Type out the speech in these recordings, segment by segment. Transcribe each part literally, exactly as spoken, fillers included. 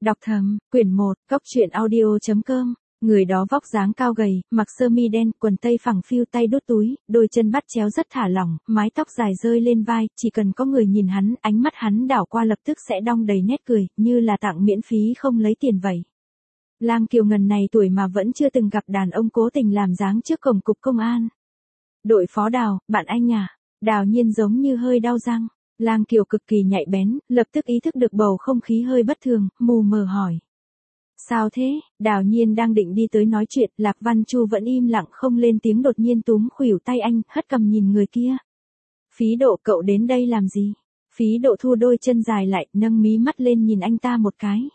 Đọc thầm, quyển một, Cốc truyện audio chấm com. Người đó vóc dáng cao gầy, mặc sơ mi đen, quần tây phẳng phiu, tay đút túi, đôi chân bắt chéo rất thả lỏng, mái tóc dài rơi lên vai, chỉ cần có người nhìn hắn, ánh mắt hắn đảo qua lập tức sẽ đong đầy nét cười, như là tặng miễn phí không lấy tiền vậy. Lang Kiều ngần này tuổi mà vẫn chưa từng gặp đàn ông cố tình làm dáng trước cổng cục công an. Đội phó Đào, bạn anh à? Đào Nhiên giống như hơi đau răng. Lang Kiều cực kỳ nhạy bén, lập tức ý thức được bầu không khí hơi bất thường, mù mờ hỏi. Sao thế? Đào Nhiên đang định đi tới nói chuyện, Lạc Văn Chu vẫn im lặng không lên tiếng, đột nhiên túm khuỷu tay anh, hất cầm nhìn người kia. Phí Độ, cậu đến đây làm gì? Phí Độ thu đôi chân dài lại, nâng mí mắt lên nhìn anh ta một cái.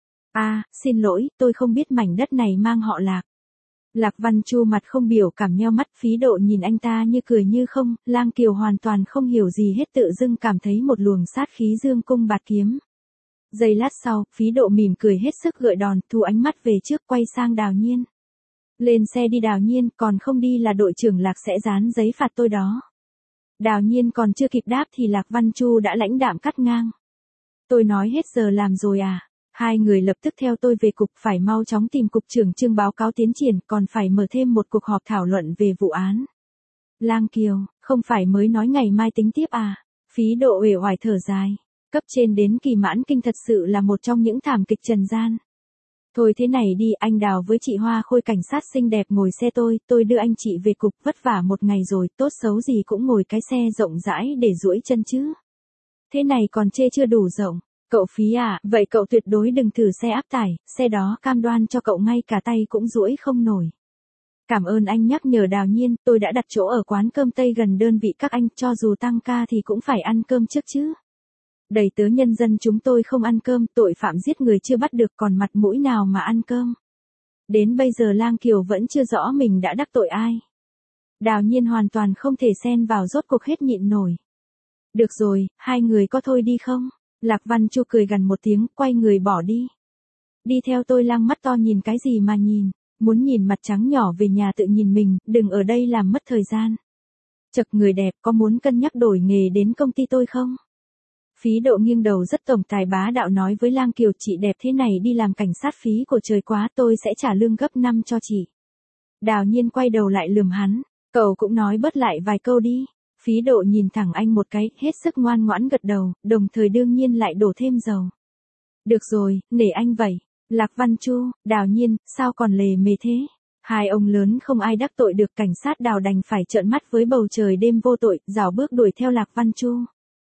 À, xin lỗi, tôi không biết mảnh đất này mang họ Lạc. Lạc Văn Chu mặt không biểu cảm nheo mắt, Phí Độ nhìn anh ta như cười như không, Lang Kiều hoàn toàn không hiểu gì hết, tự dưng cảm thấy một luồng sát khí dương cung bạt kiếm. Giây lát sau, Phí Độ mỉm cười hết sức gợi đòn, thu ánh mắt về trước, quay sang Đào Nhiên. Lên xe đi Đào Nhiên, còn không đi là đội trưởng Lạc sẽ dán giấy phạt tôi đó. Đào Nhiên còn chưa kịp đáp thì Lạc Văn Chu đã lãnh đạm cắt ngang. Tôi nói hết giờ làm rồi à? Hai người lập tức theo tôi về cục, phải mau chóng tìm cục trưởng Trương báo cáo tiến triển, còn phải mở thêm một cuộc họp thảo luận về vụ án. Lang Kiều, không phải mới nói ngày mai tính tiếp à? Phí Độ uể oải thở dài. Cấp trên đến Kỳ Mãn Kinh thật sự là một trong những thảm kịch trần gian. Thôi thế này đi, anh Đào với chị Hoa Khôi cảnh sát xinh đẹp ngồi xe tôi, tôi đưa anh chị về cục, vất vả một ngày rồi, tốt xấu gì cũng ngồi cái xe rộng rãi để duỗi chân chứ. Thế này còn chê chưa đủ rộng. Cậu Phí à, vậy cậu tuyệt đối đừng thử xe áp tải, xe đó cam đoan cho cậu ngay cả tay cũng duỗi không nổi. Cảm ơn anh nhắc nhở Đào Nhiên, tôi đã đặt chỗ ở quán cơm Tây gần đơn vị các anh, cho dù tăng ca thì cũng phải ăn cơm trước chứ. Đầy tớ nhân dân chúng tôi không ăn cơm, tội phạm giết người chưa bắt được, còn mặt mũi nào mà ăn cơm. Đến bây giờ Lang Kiều vẫn chưa rõ mình đã đắc tội ai. Đào Nhiên hoàn toàn không thể xen vào, rốt cuộc hết nhịn nổi. Được rồi, hai người có thôi đi không? Lạc Văn Chu cười gằn một tiếng, quay người bỏ đi. Đi theo tôi. Lang mắt to nhìn cái gì mà nhìn, muốn nhìn mặt trắng nhỏ về nhà tự nhìn mình, đừng ở đây làm mất thời gian. Chậc người đẹp, có muốn cân nhắc đổi nghề đến công ty tôi không? Phí Độ nghiêng đầu rất tổng tài bá đạo nói với Lang Kiều, chị đẹp thế này đi làm cảnh sát phí của trời quá, tôi sẽ trả lương gấp năm cho chị. Đào Nhiên quay đầu lại lườm hắn, cậu cũng nói bớt lại vài câu đi. Phí Độ nhìn thẳng anh một cái, hết sức ngoan ngoãn gật đầu, đồng thời đương nhiên lại đổ thêm dầu. Được rồi, nể anh vậy. Lạc Văn Chu, Đào Nhiên, sao còn lề mề thế? Hai ông lớn không ai đắc tội được, cảnh sát Đào đành phải trợn mắt với bầu trời đêm vô tội, rảo bước đuổi theo Lạc Văn Chu.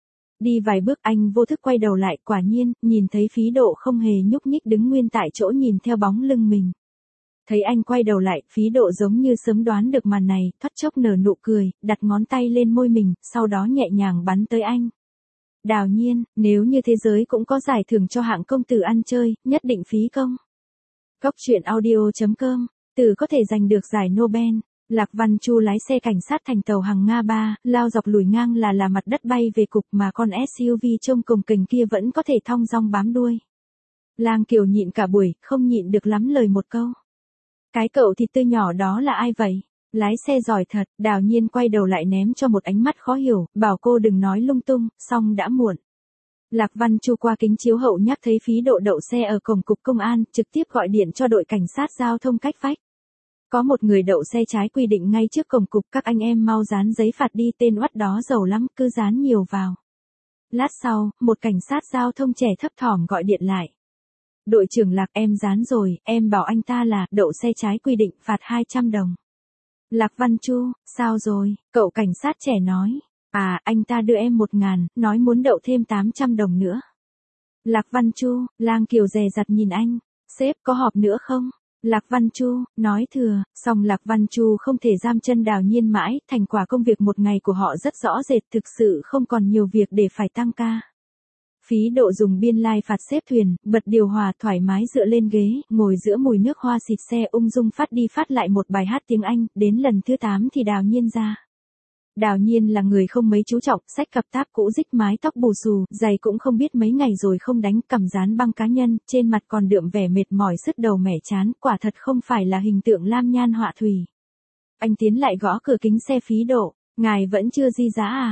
Đi vài bước anh vô thức quay đầu lại, quả nhiên, nhìn thấy Phí Độ không hề nhúc nhích đứng nguyên tại chỗ nhìn theo bóng lưng mình. Thấy anh quay đầu lại, Phí Độ giống như sớm đoán được màn này, thoắt chốc nở nụ cười, đặt ngón tay lên môi mình, sau đó nhẹ nhàng bắn tới anh. Đào Nhiên, nếu như thế giới cũng có giải thưởng cho hạng công tử ăn chơi, nhất định phí công. Cốc truyện audio chấm com, từ có thể giành được giải Nobel. Lạc Văn Chu lái xe cảnh sát thành tàu hàng Nga ba, lao dọc lùi ngang là là mặt đất bay về cục, mà con ét u vê trông cồng kềnh kia vẫn có thể thong dong bám đuôi. Lang Kiều nhịn cả buổi, không nhịn được lắm lời một câu. Cái cậu thịt tươi nhỏ đó là ai vậy? Lái xe giỏi thật. Đào Nhiên quay đầu lại ném cho một ánh mắt khó hiểu, bảo cô đừng nói lung tung, xong đã muộn. Lạc Văn Chu qua kính chiếu hậu nhắc thấy Phí Độ đậu xe ở cổng cục công an, trực tiếp gọi điện cho đội cảnh sát giao thông cách vách. Có một người đậu xe trái quy định ngay trước cổng cục, các anh em mau dán giấy phạt đi, tên oắt đó giàu lắm, cứ dán nhiều vào. Lát sau, một cảnh sát giao thông trẻ thấp thỏm gọi điện lại. Đội trưởng Lạc, em dán rồi, em bảo anh ta là đậu xe trái quy định, phạt hai trăm đồng. Lạc Văn Chu, sao rồi? Cậu cảnh sát trẻ nói. À, anh ta đưa em một ngàn, nói muốn đậu thêm tám trăm đồng nữa. Lạc Văn Chu, Lang Kiều dè dặt nhìn anh. Sếp, có họp nữa không? Lạc Văn Chu, nói thừa, song Lạc Văn Chu không thể giam chân Đào Nhiên mãi, thành quả công việc một ngày của họ rất rõ rệt, thực sự không còn nhiều việc để phải tăng ca. Phí Độ dùng biên lai phạt xếp thuyền, bật điều hòa thoải mái dựa lên ghế, ngồi giữa mùi nước hoa xịt xe ung dung phát đi phát lại một bài hát tiếng Anh, đến lần thứ tám thì Đào Nhiên ra. Đào Nhiên là người không mấy chú trọng, xách cặp táp cũ rích, mái tóc bù xù, giày cũng không biết mấy ngày rồi không đánh, cầm dán băng cá nhân, trên mặt còn đượm vẻ mệt mỏi sứt đầu mẻ chán, quả thật không phải là hình tượng lam nhan họa thủy. Anh tiến lại gõ cửa kính xe Phí Độ, ngài vẫn chưa di giá à?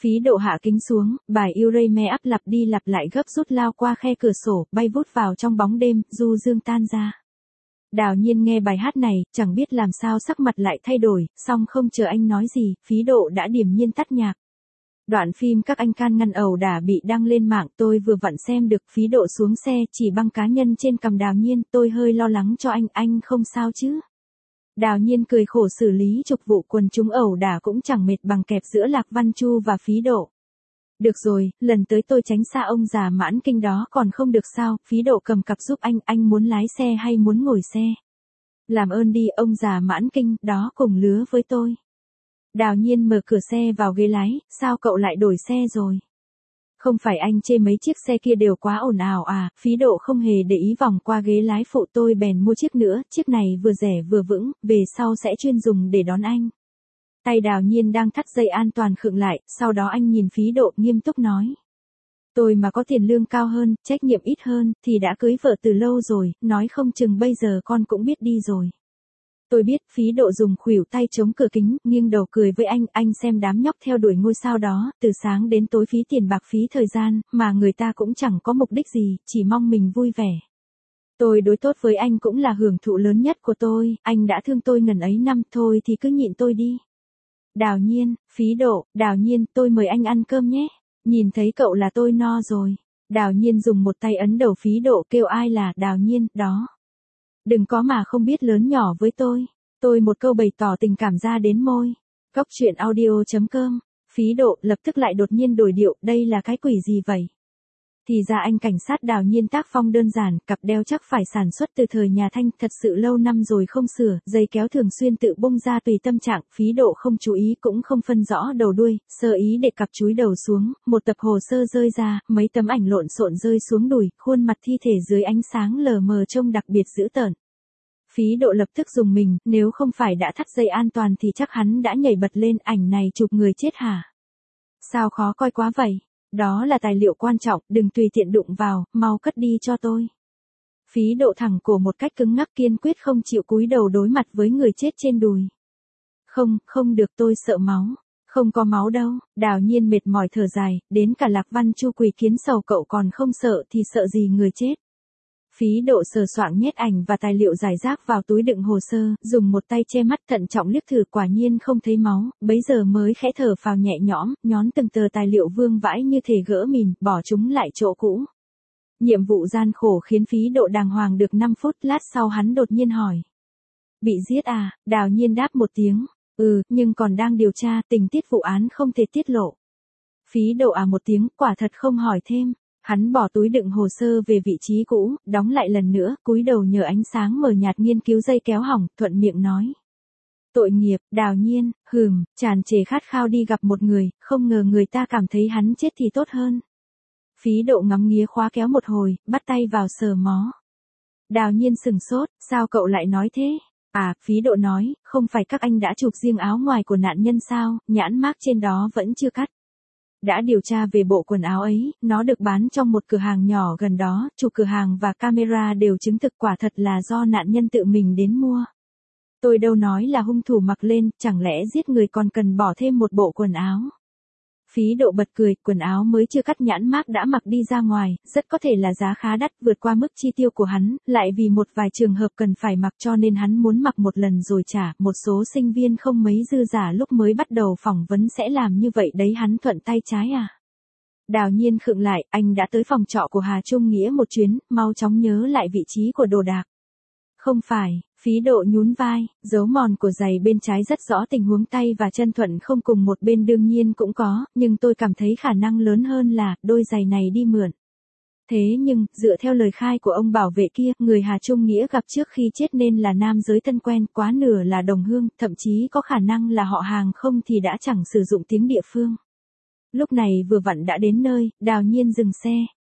Phí Độ hạ kính xuống, bài You Ray Me Up lặp đi lặp lại gấp rút lao qua khe cửa sổ, bay vút vào trong bóng đêm, du dương tan ra. Đào Nhiên nghe bài hát này, chẳng biết làm sao sắc mặt lại thay đổi, song không chờ anh nói gì, Phí Độ đã điềm nhiên tắt nhạc. Đoạn phim các anh can ngăn ẩu đả bị đăng lên mạng, tôi vừa vặn xem được. Phí Độ xuống xe chỉ băng cá nhân trên cằm Đào Nhiên, tôi hơi lo lắng cho anh, anh không sao chứ? Đào Nhiên cười khổ xử lý trục vụ quần chúng ẩu đả cũng chẳng mệt bằng kẹp giữa Lạc Văn Chu và Phí Độ. Được rồi, lần tới tôi tránh xa ông già mãn kinh đó còn không được sao? Phí Độ cầm cặp giúp anh, anh muốn lái xe hay muốn ngồi xe? Làm ơn đi, ông già mãn kinh đó cùng lứa với tôi. Đào Nhiên mở cửa xe vào ghế lái, sao cậu lại đổi xe rồi? Không phải anh chê mấy chiếc xe kia đều quá ồn ào à? Phí Độ không hề để ý vòng qua ghế lái phụ, tôi bèn mua chiếc nữa, chiếc này vừa rẻ vừa vững, về sau sẽ chuyên dùng để đón anh. Tay Đào Nhiên đang thắt dây an toàn khựng lại, sau đó anh nhìn Phí Độ nghiêm túc nói. Tôi mà có tiền lương cao hơn, trách nhiệm ít hơn, thì đã cưới vợ từ lâu rồi, nói không chừng bây giờ con cũng biết đi rồi. Tôi biết. Phí Độ dùng khuỷu tay chống cửa kính, nghiêng đầu cười với anh, anh xem đám nhóc theo đuổi ngôi sao đó, từ sáng đến tối phí tiền bạc phí thời gian, mà người ta cũng chẳng có mục đích gì, chỉ mong mình vui vẻ. Tôi đối tốt với anh cũng là hưởng thụ lớn nhất của tôi, anh đã thương tôi ngần ấy năm, thôi thì cứ nhịn tôi đi. Đào Nhiên, Phí Độ, Đào Nhiên, tôi mời anh ăn cơm nhé. Nhìn thấy cậu là tôi no rồi. Đào Nhiên dùng một tay ấn đầu Phí Độ, kêu ai là Đào Nhiên, đó. Đừng có mà không biết lớn nhỏ với tôi. Tôi một câu bày tỏ tình cảm ra đến môi. Góc truyện audio chấm com. Phí Độ lập tức lại đột nhiên đổi điệu, đây là cái quỷ gì vậy? Thì ra anh cảnh sát Đào Nhiên tác phong đơn giản, cặp đeo chắc phải sản xuất từ thời nhà Thanh, thật sự lâu năm rồi không sửa, dây kéo thường xuyên tự bung ra tùy tâm trạng. Phí Độ không chú ý cũng không phân rõ đầu đuôi, sơ ý để cặp chúi đầu xuống, một tập hồ sơ rơi ra, mấy tấm ảnh lộn xộn rơi xuống đùi, khuôn mặt thi thể dưới ánh sáng lờ mờ trông đặc biệt dữ tợn. Phí Độ lập tức dùng mình, nếu không phải đã thắt dây an toàn thì chắc hắn đã nhảy bật lên. Ảnh này chụp người chết hả? Sao khó coi quá vậy? Đó là tài liệu quan trọng, đừng tùy tiện đụng vào, mau cất đi cho tôi. Phí Độ thẳng cổ một cách cứng ngắc, kiên quyết không chịu cúi đầu đối mặt với người chết trên đùi. Không, không được, tôi sợ máu. Không có máu đâu. Đào Nhiên mệt mỏi thở dài, đến cả Lạc Văn Chu quỳ kiến sầu cậu còn không sợ thì sợ gì người chết. Phí Độ sờ soạng nhét ảnh và tài liệu rải rác vào túi đựng hồ sơ, dùng một tay che mắt thận trọng liếc thử, quả nhiên không thấy máu, bấy giờ mới khẽ thở phào nhẹ nhõm, nhón từng tờ tài liệu vương vãi như thể gỡ mìn, bỏ chúng lại chỗ cũ. Nhiệm vụ gian khổ khiến Phí Độ đàng hoàng được năm phút, lát sau hắn đột nhiên hỏi. Bị giết à? Đào Nhiên đáp một tiếng, ừ, nhưng còn đang điều tra, tình tiết vụ án không thể tiết lộ. Phí Độ à một tiếng, quả thật không hỏi thêm. Hắn bỏ túi đựng hồ sơ về vị trí cũ, đóng lại lần nữa, cúi đầu nhờ ánh sáng mờ nhạt nghiên cứu dây kéo hỏng, thuận miệng nói. Tội nghiệp. Đào Nhiên, hừm, tràn trề khát khao đi gặp một người, không ngờ người ta cảm thấy hắn chết thì tốt hơn. Phí Độ ngắm nghía khóa kéo một hồi, bắt tay vào sờ mó. Đào Nhiên sừng sốt, sao cậu lại nói thế? À, Phí Độ nói, không phải các anh đã chụp riêng áo ngoài của nạn nhân sao, nhãn mác trên đó vẫn chưa cắt. Đã điều tra về bộ quần áo ấy, nó được bán trong một cửa hàng nhỏ gần đó, chủ cửa hàng và camera đều chứng thực quả thật là do nạn nhân tự mình đến mua. Tôi đâu nói là hung thủ mặc lên, chẳng lẽ giết người còn cần bỏ thêm một bộ quần áo. Phí Độ bật cười, quần áo mới chưa cắt nhãn mác đã mặc đi ra ngoài, rất có thể là giá khá đắt, vượt qua mức chi tiêu của hắn, lại vì một vài trường hợp cần phải mặc cho nên hắn muốn mặc một lần rồi trả. Một số sinh viên không mấy dư giả lúc mới bắt đầu phỏng vấn sẽ làm như vậy đấy, hắn thuận tay trái à. Đào Nhiên khựng lại, anh đã tới phòng trọ của Hà Trung Nghĩa một chuyến, mau chóng nhớ lại vị trí của đồ đạc. Không phải. Phí Độ nhún vai, dấu mòn của giày bên trái rất rõ, tình huống tay và chân thuận không cùng một bên đương nhiên cũng có, nhưng tôi cảm thấy khả năng lớn hơn là, đôi giày này đi mượn. Thế nhưng, dựa theo lời khai của ông bảo vệ kia, người Hà Trung Nghĩa gặp trước khi chết nên là nam giới thân quen, quá nửa là đồng hương, thậm chí có khả năng là họ hàng, không thì đã chẳng sử dụng tiếng địa phương. Lúc này vừa vặn đã đến nơi, Đào Nhiên dừng xe.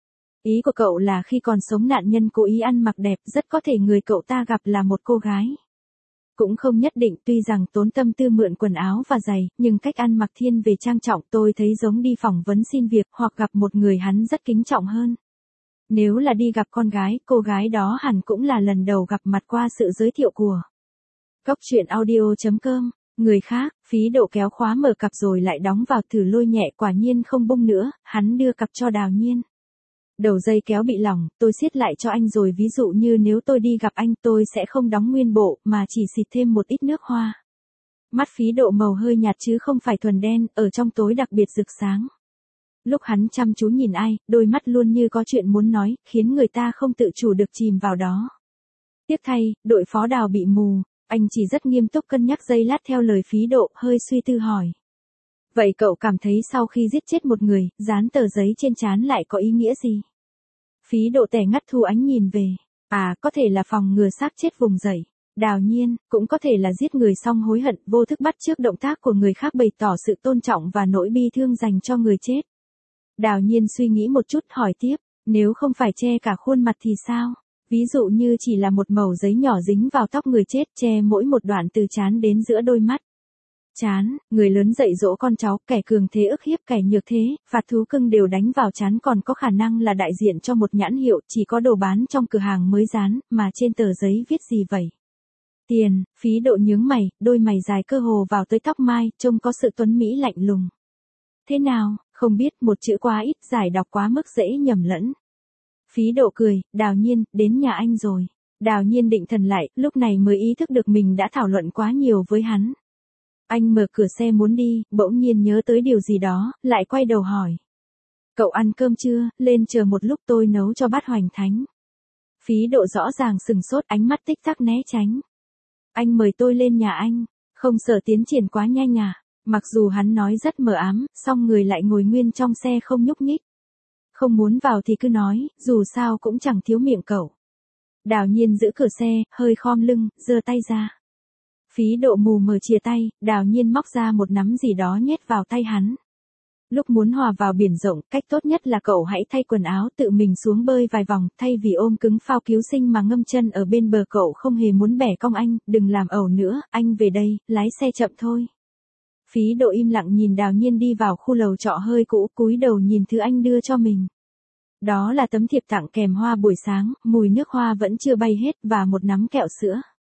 Ý của cậu là khi còn sống nạn nhân cố ý ăn mặc đẹp, rất có thể người cậu ta gặp là một cô gái. Cũng không nhất định, tuy rằng tốn tâm tư mượn quần áo và giày, nhưng cách ăn mặc thiên về trang trọng, tôi thấy giống đi phỏng vấn xin việc hoặc gặp một người hắn rất kính trọng hơn. Nếu là đi gặp con gái, cô gái đó hẳn cũng là lần đầu gặp mặt qua sự giới thiệu của Góc truyện audio chấm com. Người khác, phí độ kéo khóa mở cặp rồi lại đóng vào thử lôi nhẹ quả nhiên không bung nữa, hắn đưa cặp cho Đào Nhiên. Đầu dây kéo bị lỏng, tôi siết lại cho anh rồi ví dụ như nếu tôi đi gặp anh tôi sẽ không đóng nguyên bộ mà chỉ xịt thêm một ít nước hoa. Mắt phí độ màu hơi nhạt chứ không phải thuần đen, ở trong tối đặc biệt rực sáng. Lúc hắn chăm chú nhìn ai, đôi mắt luôn như có chuyện muốn nói, khiến người ta không tự chủ được chìm vào đó. Tiếc thay, đội phó Đào bị mù, anh chỉ rất nghiêm túc cân nhắc giây lát theo lời phí độ, hơi suy tư hỏi. Vậy cậu cảm thấy sau khi giết chết một người, dán tờ giấy trên trán lại có ý nghĩa gì? Phí độ tẻ ngắt thu ánh nhìn về. À, có thể là phòng ngừa xác chết vùng dậy. Đào Nhiên, cũng có thể là giết người xong hối hận, vô thức bắt chước động tác của người khác bày tỏ sự tôn trọng và nỗi bi thương dành cho người chết. Đào Nhiên suy nghĩ một chút hỏi tiếp, nếu không phải che cả khuôn mặt thì sao? Ví dụ như chỉ là một mẩu giấy nhỏ dính vào tóc người chết che mỗi một đoạn từ trán đến giữa đôi mắt. Chán, người lớn dạy dỗ con cháu, kẻ cường thế ức hiếp kẻ nhược thế, phạt thú cưng đều đánh vào chán còn có khả năng là đại diện cho một nhãn hiệu chỉ có đồ bán trong cửa hàng mới dán, mà trên tờ giấy viết gì vậy? Tiền, phí độ nhướng mày, đôi mày dài cơ hồ vào tới tóc mai, trông có sự tuấn mỹ lạnh lùng. Thế nào, không biết một chữ quá ít, giải đọc quá mức dễ nhầm lẫn. Phí độ cười, Đào Nhiên, đến nhà anh rồi. Đào Nhiên định thần lại, lúc này mới ý thức được mình đã thảo luận quá nhiều với hắn. Anh mở cửa xe muốn đi, bỗng nhiên nhớ tới điều gì đó, lại quay đầu hỏi. Cậu ăn cơm chưa, lên chờ một lúc tôi nấu cho bát hoành thánh. Phí độ rõ ràng sừng sốt, ánh mắt tích tắc né tránh. Anh mời tôi lên nhà anh, không sợ tiến triển quá nhanh à? Mặc dù hắn nói rất mờ ám, song người lại ngồi nguyên trong xe không nhúc nhích. Không muốn vào thì cứ nói, dù sao cũng chẳng thiếu miệng cậu. Đào Nhiên giữ cửa xe, hơi khom lưng, giơ tay ra. Phí độ mù mờ chìa tay, Đào Nhiên móc ra một nắm gì đó nhét vào tay hắn. Lúc muốn hòa vào biển rộng, cách tốt nhất là cậu hãy thay quần áo tự mình xuống bơi vài vòng, thay vì ôm cứng phao cứu sinh mà ngâm chân ở bên bờ cậu không hề muốn bẻ cong anh, đừng làm ẩu nữa, anh về đây, lái xe chậm thôi. Phí độ im lặng nhìn Đào Nhiên đi vào khu lầu trọ hơi cũ, cúi đầu nhìn thứ anh đưa cho mình. Đó là tấm thiệp tặng kèm hoa buổi sáng, mùi nước hoa vẫn chưa bay hết và một nắm kẹo sữa.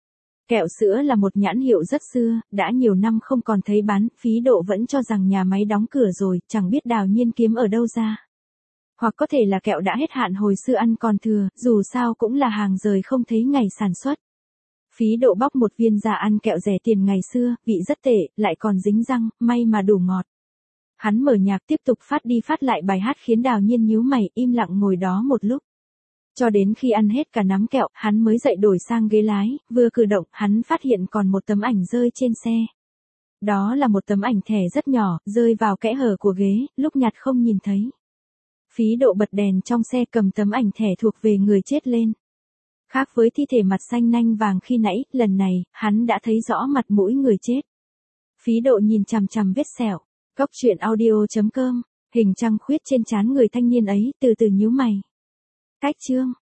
Kẹo sữa là một nhãn hiệu rất xưa, đã nhiều năm không còn thấy bán, phí độ vẫn cho rằng nhà máy đóng cửa rồi, chẳng biết Đào Nhiên kiếm ở đâu ra. Hoặc có thể là kẹo đã hết hạn hồi xưa ăn còn thừa, dù sao cũng là hàng rời không thấy ngày sản xuất. Phí độ bóc một viên ra ăn kẹo rẻ tiền ngày xưa, vị rất tệ, lại còn dính răng, may mà đủ ngọt. Hắn mở nhạc tiếp tục phát đi phát lại bài hát khiến Đào Nhiên nhíu mày, im lặng ngồi đó một lúc. Cho đến khi ăn hết cả nắm kẹo, hắn mới dậy đổi sang ghế lái, vừa cử động, hắn phát hiện còn một tấm ảnh rơi trên xe. Đó là một tấm ảnh thẻ rất nhỏ, rơi vào kẽ hở của ghế, lúc nhặt không nhìn thấy. Phí độ bật đèn trong xe cầm tấm ảnh thẻ thuộc về người chết lên. Khác với thi thể mặt xanh nanh vàng khi nãy, lần này, hắn đã thấy rõ mặt mũi người chết. Phí độ nhìn chằm chằm vết sẹo. Cóc truyện audio chấm com, hình trăng khuyết trên trán người thanh niên ấy, từ từ nhíu mày. Cách chương.